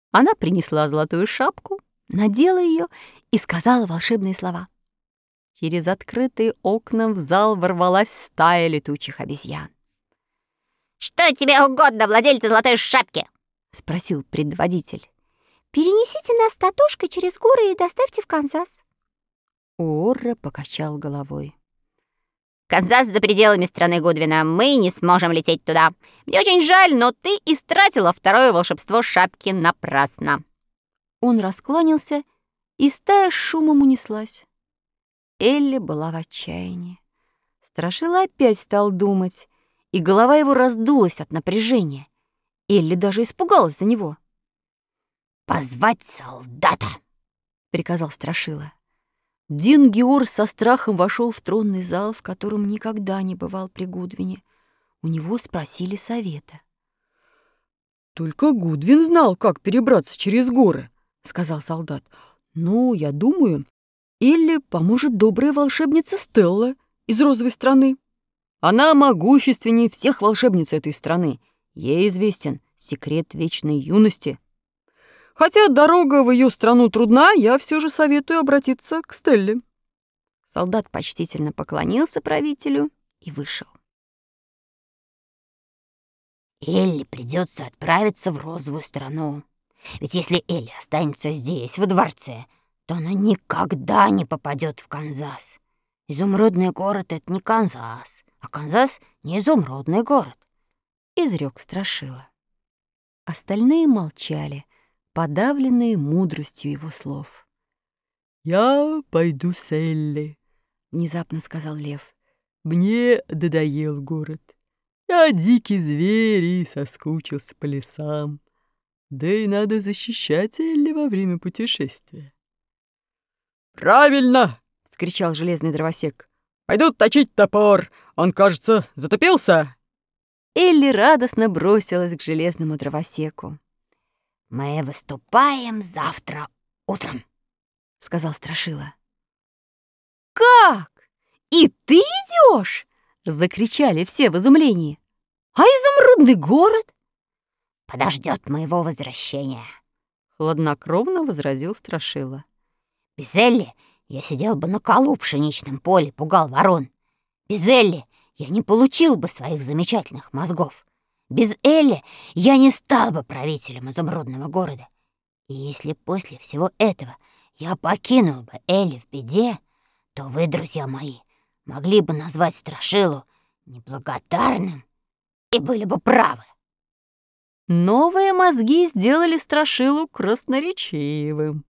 Она принесла золотую шапку, надела ее и сказала волшебные слова. Через открытые окна в зал ворвалась стая летучих обезьян. «Что тебе угодно, владельцы золотой шапки?» — спросил предводитель. «Перенесите нас татушкой через горы и доставьте в Канзас». Уорра покачал головой. «Канзас за пределами страны Гудвина. Мы не сможем лететь туда. Мне очень жаль, но ты истратила второе волшебство шапки напрасно». Он раскланялся, и стая с шумом унеслась. Элли была в отчаянии. Страшила опять стал думать, и голова его раздулась от напряжения. Элли даже испугалась за него. «Позвать солдата!» — приказал Страшила. Дин Геор со страхом вошел в тронный зал, в котором никогда не бывал при Гудвине. У него спросили совета. «Только Гудвин знал, как перебраться через горы», — сказал солдат. «Ну, я думаю, Элли поможет добрая волшебница Стелла из розовой страны. Она могущественнее всех волшебниц этой страны. Ей известен секрет вечной юности. Хотя дорога в ее страну трудна, я все же советую обратиться к Стелле». Солдат почтительно поклонился правителю и вышел. «Элли придется отправиться в розовую страну. Ведь если Элли останется здесь, во дворце, то она никогда не попадет в Канзас. Изумрудный город — это не Канзас, а Канзас — не изумрудный город», — изрёк Страшила. Остальные молчали, подавленные мудростью его слов. «Я пойду с Элли», — внезапно сказал лев. «Мне надоел город. Я дикий зверь и соскучился по лесам. Да и надо защищать Элли во время путешествия». «Правильно!» — вскричал железный дровосек. «Пойду точить топор. Он, кажется, затупился». Элли радостно бросилась к железному дровосеку. «Мы выступаем завтра утром», — сказал Страшила. «Как? И ты идешь?» — закричали все в изумлении. «А изумрудный город?» «Подождет моего возвращения», — хладнокровно возразил Страшила. «Без Элли я сидел бы на колу в пшеничном поле, пугал ворон. Без Элли я не получил бы своих замечательных мозгов. Без Элли я не стал бы правителем изумрудного города. И если после всего этого я покинул бы Элли в беде, то вы, друзья мои, могли бы назвать Страшилу неблагодарным и были бы правы». Новые мозги сделали Страшилу красноречивым.